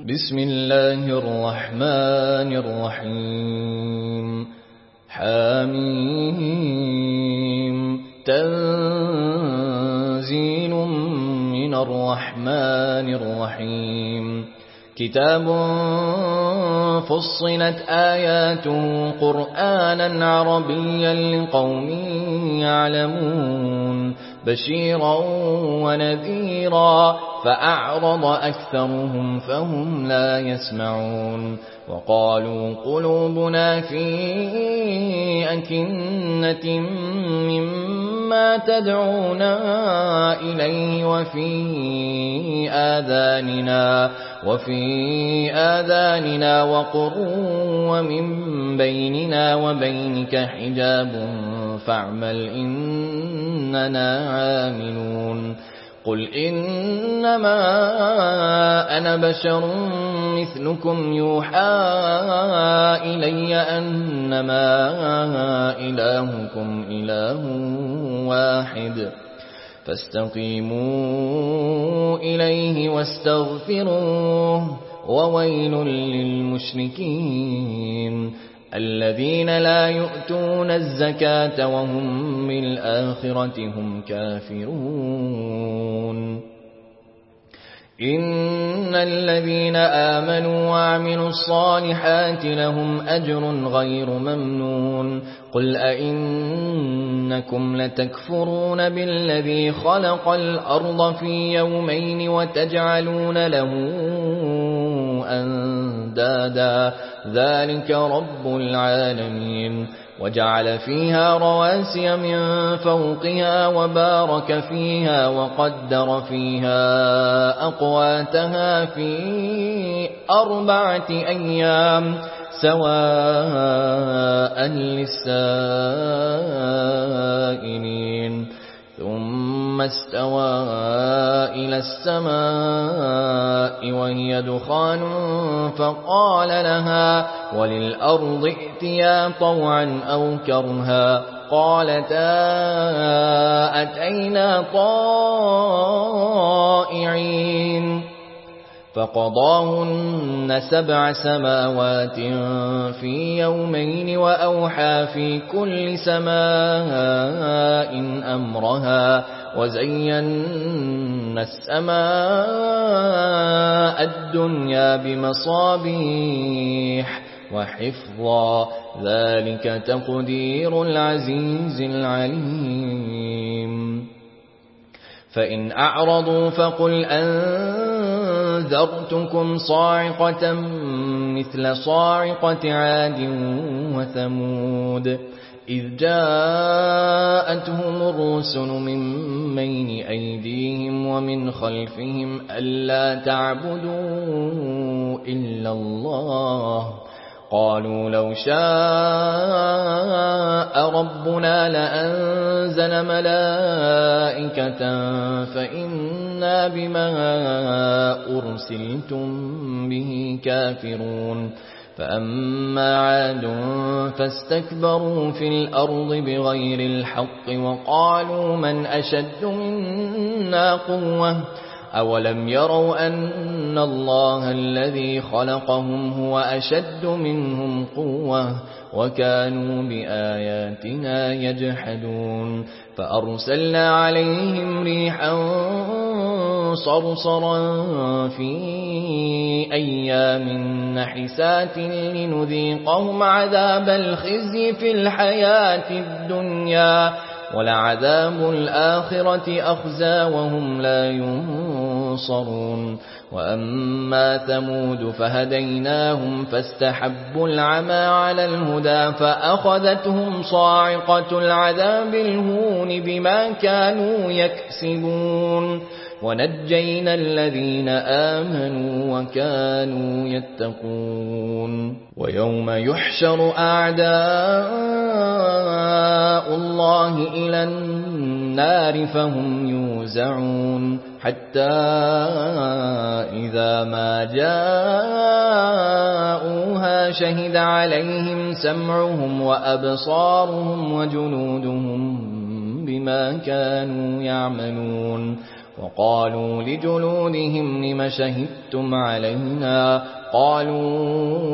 بسم الله الرحمن الرحيم حميم تنزيل من الرحمن الرحيم كتاب فصلت آياته قرآنا عربيا لقوم يعلمون بشيرا ونذيرا فأعرض أكثرهم فهم لا يسمعون وقالوا قلوبنا في أكنة مما تدعونا إليه وفي آذاننا وقر ومن بيننا وبينك حجاب فاعمل إننا عاملون قل إنما أنا بشر مثلكم يوحى إلي أنما إلهكم إله واحد فاستقيموا إليه واستغفروه وويل للمشركين الذين لا يؤتون الزكاة وهم بالآخرة هم كافرون إن الذين آمنوا وعملوا الصالحات لهم أجر غير ممنون قل أئنكم لتكفرون بالذي خلق الأرض في يومين وتجعلون له أندادا ذلك رب العالمين وجعل فيها رواسي من فوقها وبارك فيها وقدر فيها أقواتها في 4 أيام سواء للسائلين ثم استوى إلى السماء وهي دخان فقال لها وللأرض ائتيا طوعا أو كرها قالتا أتينا طائعين فقضاهن 7 سماوات في يومين وأوحى في كل سماء أمرها وزينا السماء الدنيا بمصابيح وحفظا ذلك تقدير العزيز العليم فإن أعرضوا فقل أنذرتكم صاعقة مثل صاعقة عاد وثمود إذ جاءتهم الرسل من بين أيديهم ومن خلفهم ألا تعبدوا إلا الله قالوا لو شاء ربنا لأنزل ملائكة فإنا بما أرسلتم به كافرون فأما عاد فاستكبروا في الأرض بغير الحق وقالوا من أشد منا قوة أولم يروا أن الله الذي خلقهم هو أشد منهم قوة وكانوا بآياتنا يجحدون فأرسلنا عليهم ريحا صرصرا في أيام نحسات لنذيقهم عذاب الخزي في الحياة الدنيا ولعذاب الآخرة أخزى وهم لا ينصرون وأما ثمود فهديناهم فاستحبوا العمى على الهدى فأخذتهم صاعقة العذاب الهون بما كانوا يكسبون ونجينا الذين آمنوا وكانوا يتقون ويوم يحشر أعداء الله إلى النار فهم يوزعون حتى إذا ما جاءوها شهد عليهم سمعهم وأبصارهم وجلودهم بما كانوا يعملون وقالوا لجلودهم لم شهدتم علينا قالوا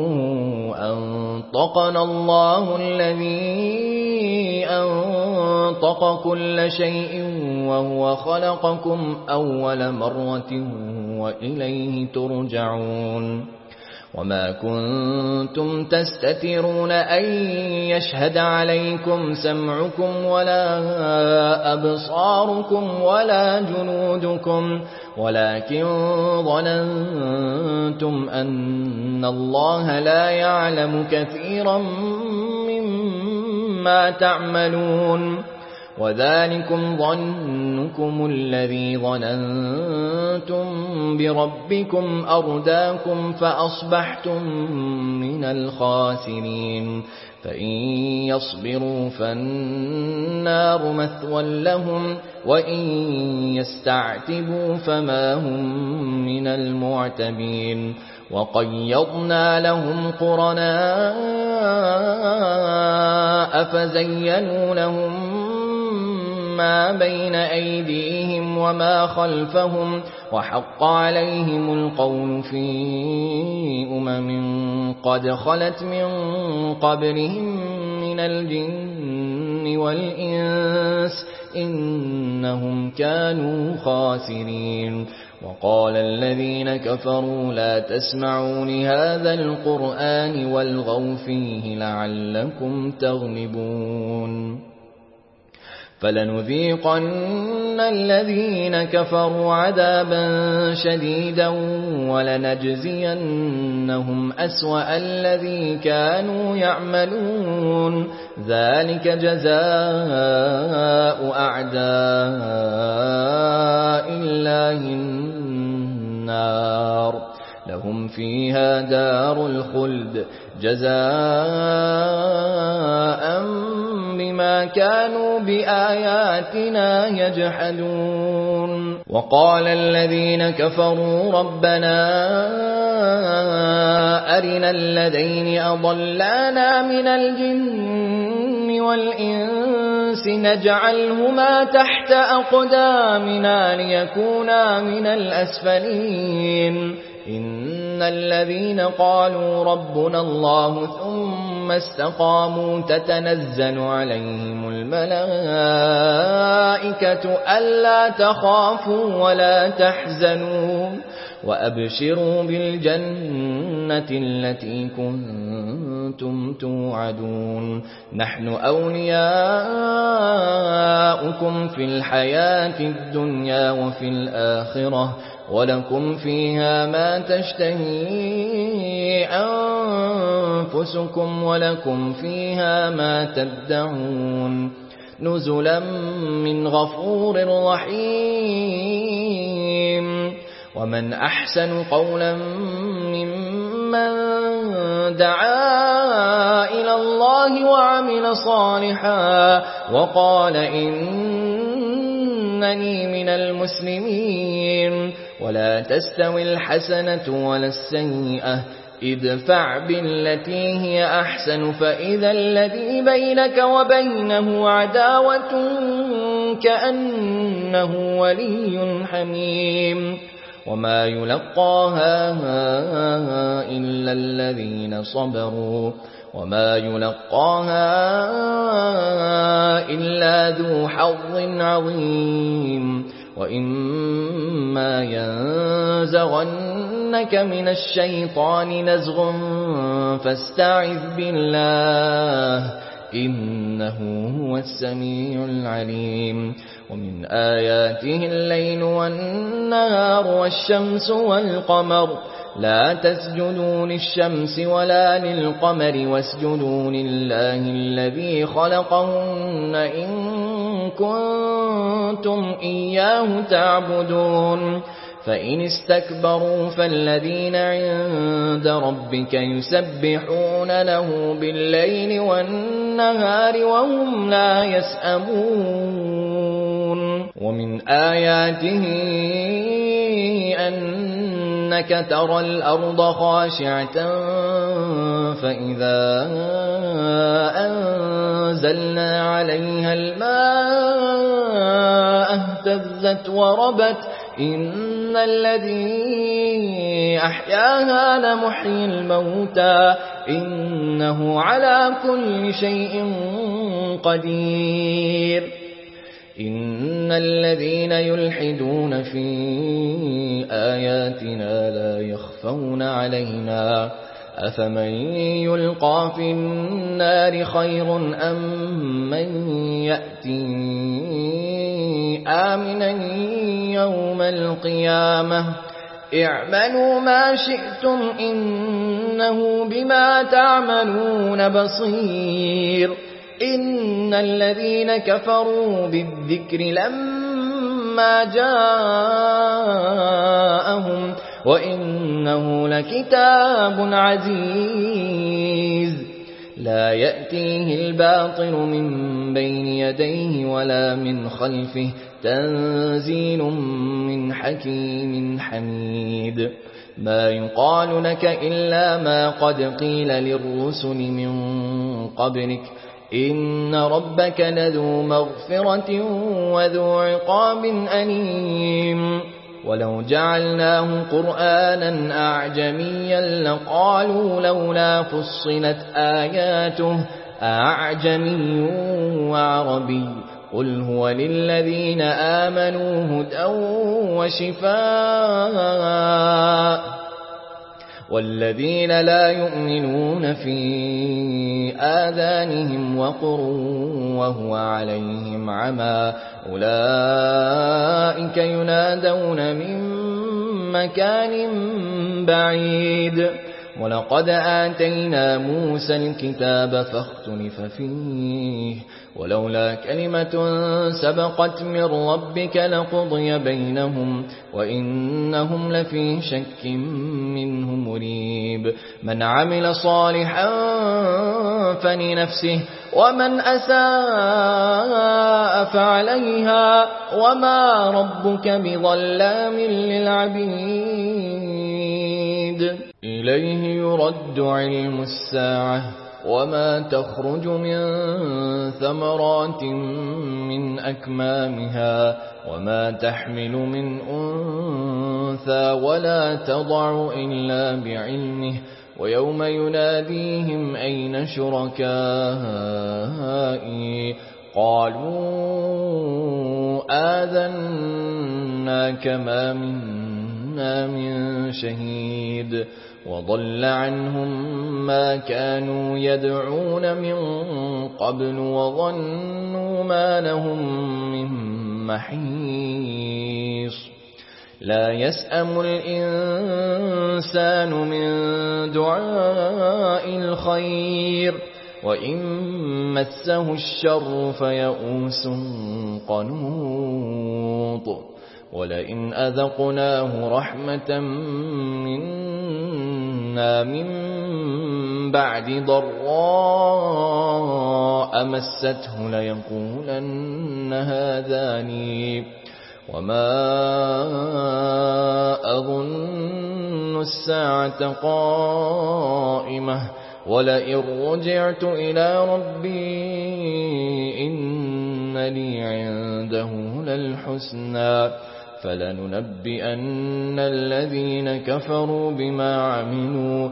أنطقنا الله الذي أنطق كل شيء وهو خلقكم أول مرة وإليه ترجعون وما كنتم تستترون أن يشهد عليكم سمعكم ولا أبصاركم ولا جنودكم ولكن ظننتم أن الله لا يعلم كثيرا مما تعملون وذلكم ظنكم الذي ظننتم بربكم أرداكم فأصبحتم من الخاسرين فإن يصبروا فالنار مثوى لهم وإن يستعتبوا فما هم من المعتبين وقيضنا لهم قرناء فزينوا لهم ما بين أيديهم وما خلفهم وحق عليهم القول في قد خلت من قبلهم من الجن والإنس إنهم كانوا خاسرين وقال الذين كفروا لا تسمعوا لهذا القرآن والغوا فيه لعلكم تغلبون فلنذيقن الذين كفروا عذابا شديدا ولنجزينهم أسوأ الذي كانوا يعملون ذلك جزاء أعداء الله النار لهم فيها دار الخلد جزاء بما كانوا بآياتنا يجحدون وقال الذين كفروا ربنا أرنا الذين أضلانا من الجن والإنس نجعلهما تحت أقدامنا ليكونا من الأسفلين إن الذين قالوا ربنا الله ثم استقاموا تتنزل عليهم الملائكة ألا تخافوا ولا تحزنوا وأبشروا بالجنة التي كنتم توعدون نحن أولياؤكم في الحياة الدنيا وفي الآخرة ولكم فيها ما تشتهي أنفسكم ولكم فيها ما تدعون نزلا من غفور رحيم ومن أحسن قولا ممن دعا إلى الله وعمل صالحا وقال إنني من المسلمين ولا تستوي الحسنة ولا السيئة ادفع بالتي هي أحسن فإذا الذي بينك وبينه عداوة كأنه ولي حميم وما يلقاها إلا الذين صبروا وما يلقاها إلا ذو حظ عظيم وإما ينزغنك من الشيطان نزغ فاستعذ بالله إنه هو السميع العليم ومن آياته الليل والنهار والشمس والقمر لا تسجدوا للشمس ولا للقمر واسجدوا لله الذي خلقهن إن كنتم إياه تعبدون فإن استكبروا فالذين عند ربك يسبحون له بالليل والنهار وهم لا يسأمون ومن آياته أنك ترى الأرض خاشعة فإذا أنزلنا عليها الماء اهتزت وربت إن الذي أحياها لمحيي الموتى إنه على كل شيء قدير إن الذين يلحدون في آياتنا لا يخفون علينا أفمن يلقى في النار خير أم من يأتي آمنا يوم القيامة اعملوا ما شئتم إنه بما تعملون بصير إن الذين كفروا بالذكر لما جاءهم وإنه لكتاب عزيز لا يأتيه الباطل من بين يديه ولا من خلفه تنزيل من حكيم حميد ما يقال لك إلا ما قد قيل للرسل من قبلك إن ربك لذو مغفرة وذو عقاب أليم ولو جعلناه قرآنا أعجميا لقالوا لولا فصلت آياته أعجمي وعربي قل هو للذين آمنوا هدى وشفاء والذين لا يؤمنون في آذانهم وقر وهو عليهم عمى أولئك ينادون من مكان بعيد ولقد آتينا موسى الكتاب فاختلف فيه ولولا كلمة سبقت من ربك لقضي بينهم وإنهم لفي شك منه مريب من عمل صالحا فلنفسه ومن أساء فعليها وما ربك بظلام للعبيد إليه يرد علم الساعة وما تخرج من ثمرات من أكمامها وما تحمل من أنثى ولا تضع إلا بعلمه ويوم يناديهم أين شركائي قالوا آذناك ما منا من شهيد وضل عنهم ما كانوا يدعون من قبل وظنوا ما لهم من محيص لا يسأم الإنسان من دعاء الخير وإن مسه الشر فيئوس قنوط ولئن أذقناه رحمة منا من بعد ضراء مسته ليقولن هذا لي وما أظن الساعة قائمة ولئن رجعت إلى ربي إن لي عنده للحسنى فلننبئن الذين كفروا بما عملوا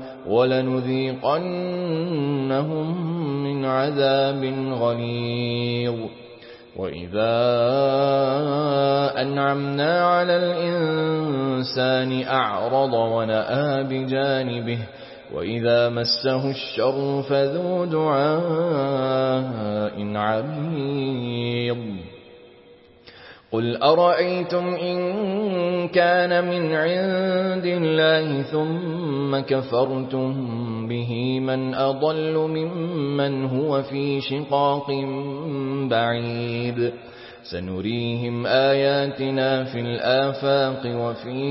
ولنذيقنهم من عذاب غليظ وإذا أنعمنا على الإنسان أعرض ونأى بجانبه وإذا مسه الشر فذو دعاء عريض قل أرأيتم إن كان من عند الله ثم كفرتم به من أضل ممن هو في شقاق بعيد سنريهم آياتنا في الآفاق وفي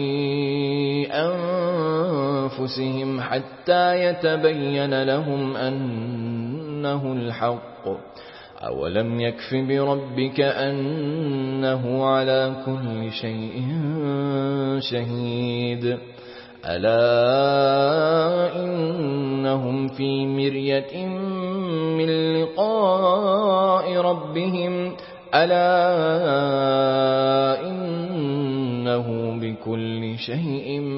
أنفسهم حتى يتبين لهم أنه الحق أولم يكف بربك أنه على كل شيء شهيد ألا إنهم في مرية من لقاء ربهم ألا إنه شيء